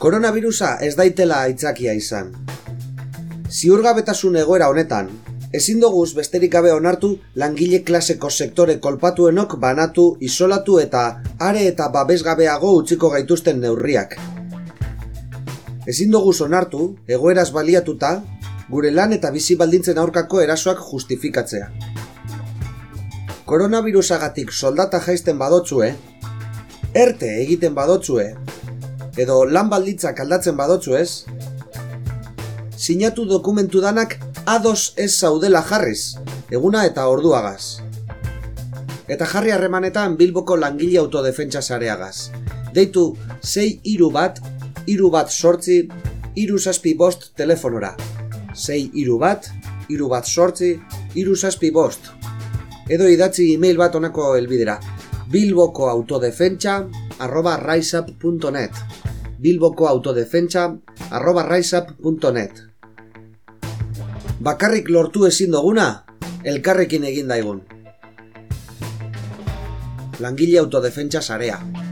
Koronavirusa ez daitela aitzakia izan. Ziurgabetasun egoera honetan, ezin doguz besterik gabe onartu langile klaseko sektore kolpatuenok banatu, isolatu eta are eta babesgabeago utziko gaituzten neurriak. Ezin doguz onartu, egoeraz baliatuta, gure lan eta bizi baldintzen aurkako erasoak justifikatzea. Koronavirusagatik soldata jaisten badotzue, erte egiten badotzue, edo lan baldintzak aldatzen badotzuez, sinatu dokumentu danak ados ez zaudela jarriz, eguna eta orduagaz. Eta jarri harremanetan Bilboko langile autodefentsa sareagaz. Deitu 631-318-365 telefonora. 631-318-365. Edo idatzi email bat honako helbidera: bilbokoautodefentsa@riseup.net. bilbokoautodefentsa@riseup.net. Bakarrik lortu ezin duguna, elkarrekin egin daigun. Langile autodefentsa sarea.